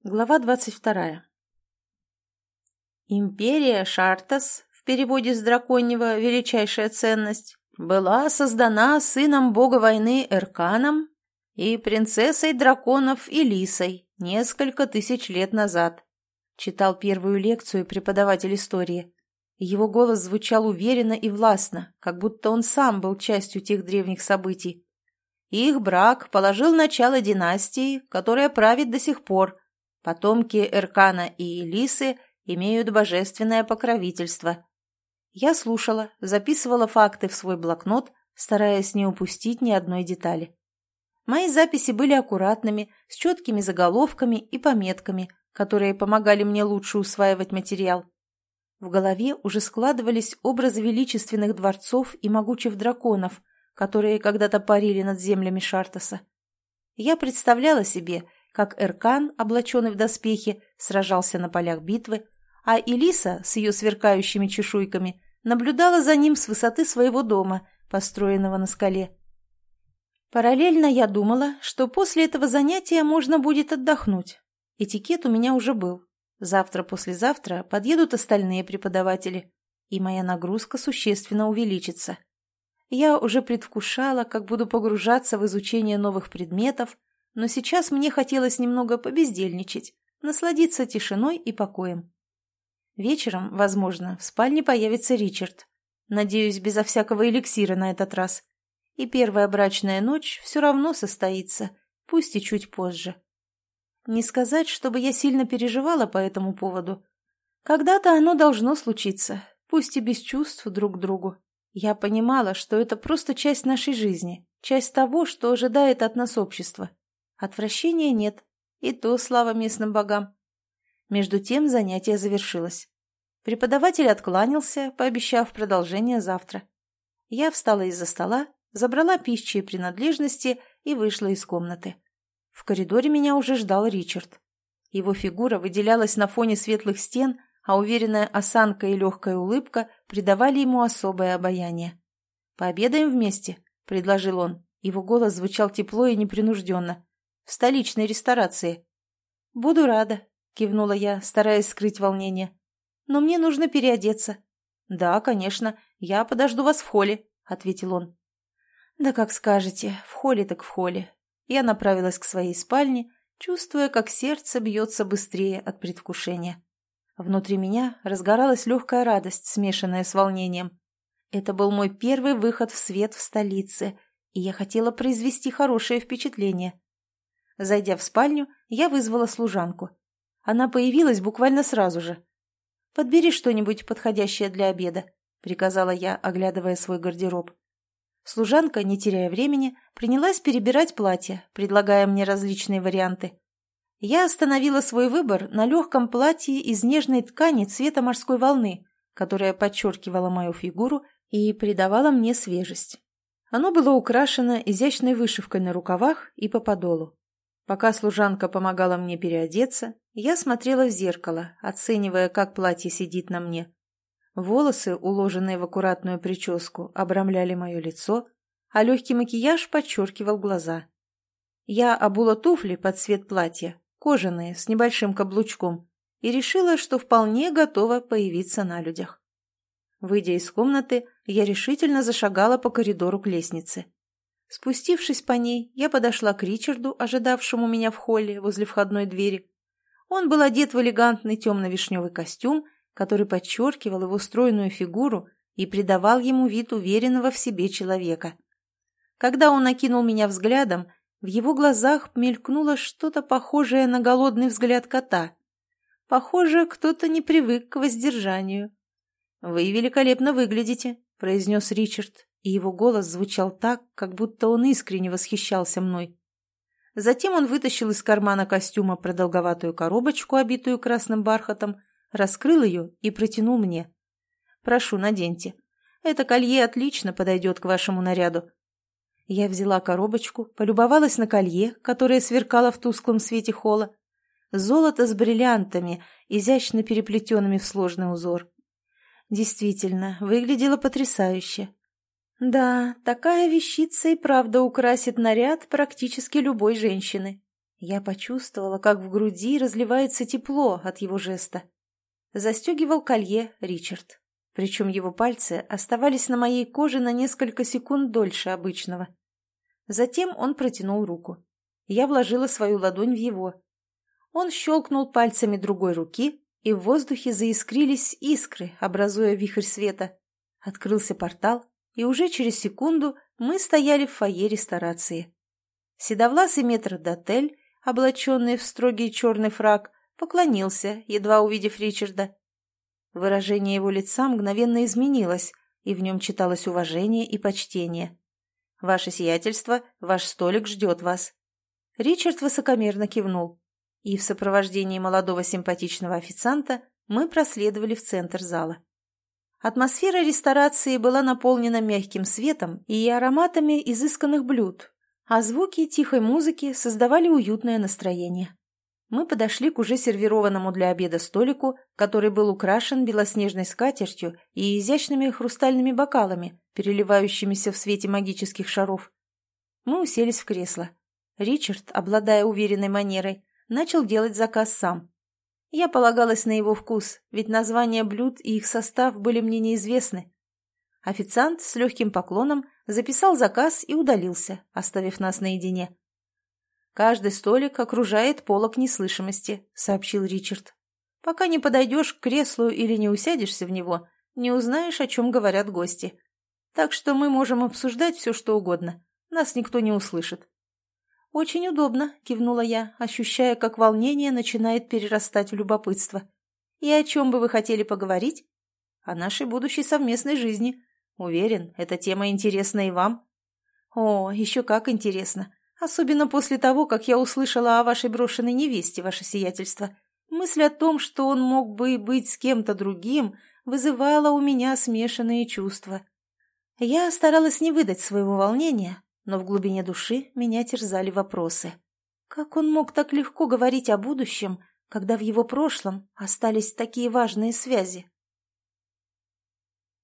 Глава 22. Империя Шартас, в переводе с драконьего «величайшая ценность», была создана сыном бога войны Эрканом и принцессой драконов Элисой несколько тысяч лет назад. Читал первую лекцию преподаватель истории. Его голос звучал уверенно и властно, как будто он сам был частью тех древних событий. Их брак положил начало династии, которая правит до сих пор. Потомки Эркана и Элисы имеют божественное покровительство. Я слушала, записывала факты в свой блокнот, стараясь не упустить ни одной детали. Мои записи были аккуратными, с четкими заголовками и пометками, которые помогали мне лучше усваивать материал. В голове уже складывались образы величественных дворцов и могучих драконов, которые когда-то парили над землями Шартаса. Я представляла себе, как Эркан, облаченный в доспехи, сражался на полях битвы, а Элиса с ее сверкающими чешуйками наблюдала за ним с высоты своего дома, построенного на скале. Параллельно я думала, что после этого занятия можно будет отдохнуть. Этикет у меня уже был. Завтра-послезавтра подъедут остальные преподаватели, и моя нагрузка существенно увеличится. Я уже предвкушала, как буду погружаться в изучение новых предметов, но сейчас мне хотелось немного побездельничать, насладиться тишиной и покоем. Вечером, возможно, в спальне появится Ричард. Надеюсь, безо всякого эликсира на этот раз. И первая брачная ночь все равно состоится, пусть и чуть позже. Не сказать, чтобы я сильно переживала по этому поводу. Когда-то оно должно случиться, пусть и без чувств друг к другу. Я понимала, что это просто часть нашей жизни, часть того, что ожидает от нас общество. Отвращения нет, и то слава местным богам. Между тем занятие завершилось. Преподаватель откланялся, пообещав продолжение завтра. Я встала из-за стола, забрала пищи и принадлежности и вышла из комнаты. В коридоре меня уже ждал Ричард. Его фигура выделялась на фоне светлых стен, а уверенная осанка и легкая улыбка придавали ему особое обаяние. «Пообедаем вместе», — предложил он. Его голос звучал тепло и непринужденно. «В столичной ресторации». «Буду рада», — кивнула я, стараясь скрыть волнение. «Но мне нужно переодеться». «Да, конечно, я подожду вас в холле», — ответил он. «Да как скажете, в холле так в холле». Я направилась к своей спальне, чувствуя, как сердце бьется быстрее от предвкушения. Внутри меня разгоралась легкая радость, смешанная с волнением. Это был мой первый выход в свет в столице, и я хотела произвести хорошее впечатление. Зайдя в спальню, я вызвала служанку. Она появилась буквально сразу же. «Подбери что-нибудь подходящее для обеда», — приказала я, оглядывая свой гардероб. Служанка, не теряя времени, принялась перебирать платья, предлагая мне различные варианты. Я остановила свой выбор на легком платье из нежной ткани цвета морской волны, которая подчеркивала мою фигуру и придавала мне свежесть. Оно было украшено изящной вышивкой на рукавах и по подолу. Пока служанка помогала мне переодеться, я смотрела в зеркало, оценивая, как платье сидит на мне. Волосы, уложенные в аккуратную прическу, обрамляли мое лицо, а легкий макияж подчеркивал глаза. Я обула туфли под цвет платья, кожаные, с небольшим каблучком, и решила, что вполне готова появиться на людях. Выйдя из комнаты, я решительно зашагала по коридору к лестнице. Спустившись по ней, я подошла к Ричарду, ожидавшему меня в холле возле входной двери. Он был одет в элегантный темно-вишневый костюм, который подчеркивал его стройную фигуру и придавал ему вид уверенного в себе человека. Когда он окинул меня взглядом, в его глазах мелькнуло что-то похожее на голодный взгляд кота. Похоже, кто-то не привык к воздержанию. «Вы великолепно выглядите», — произнес Ричард, и его голос звучал так, как будто он искренне восхищался мной. Затем он вытащил из кармана костюма продолговатую коробочку, обитую красным бархатом, раскрыл ее и протянул мне. «Прошу, наденьте. Это колье отлично подойдет к вашему наряду». Я взяла коробочку, полюбовалась на колье, которое сверкало в тусклом свете холла. Золото с бриллиантами, изящно переплетенными в сложный узор. Действительно, выглядело потрясающе. Да, такая вещица и правда украсит наряд практически любой женщины. Я почувствовала, как в груди разливается тепло от его жеста. Застегивал колье Ричард. Причем его пальцы оставались на моей коже на несколько секунд дольше обычного. Затем он протянул руку. Я вложила свою ладонь в его. Он щелкнул пальцами другой руки, и в воздухе заискрились искры, образуя вихрь света. Открылся портал, и уже через секунду мы стояли в фойе ресторации. Седовласый метрдотель, облаченный в строгий черный фрак, поклонился, едва увидев Ричарда. Выражение его лица мгновенно изменилось, и в нем читалось уважение и почтение. «Ваше сиятельство, ваш столик ждет вас». Ричард высокомерно кивнул, и в сопровождении молодого симпатичного официанта мы проследовали в центр зала. Атмосфера ресторации была наполнена мягким светом и ароматами изысканных блюд, а звуки тихой музыки создавали уютное настроение. Мы подошли к уже сервированному для обеда столику, который был украшен белоснежной скатертью и изящными хрустальными бокалами, переливающимися в свете магических шаров. Мы уселись в кресло. Ричард, обладая уверенной манерой, начал делать заказ сам. Я полагалась на его вкус, ведь названия блюд и их состав были мне неизвестны. Официант с легким поклоном записал заказ и удалился, оставив нас наедине. «Каждый столик окружает полог неслышимости», — сообщил Ричард. «Пока не подойдешь к креслу или не усядешься в него, не узнаешь, о чем говорят гости. Так что мы можем обсуждать все, что угодно. Нас никто не услышит». «Очень удобно», — кивнула я, ощущая, как волнение начинает перерастать в любопытство. «И о чем бы вы хотели поговорить?» «О нашей будущей совместной жизни. Уверен, эта тема интересна и вам». «О, еще как интересно. Особенно после того, как я услышала о вашей брошенной невесте, ваше сиятельство. Мысль о том, что он мог бы быть с кем-то другим, вызывала у меня смешанные чувства. Я старалась не выдать своего волнения, но в глубине души меня терзали вопросы. Как он мог так легко говорить о будущем, когда в его прошлом остались такие важные связи?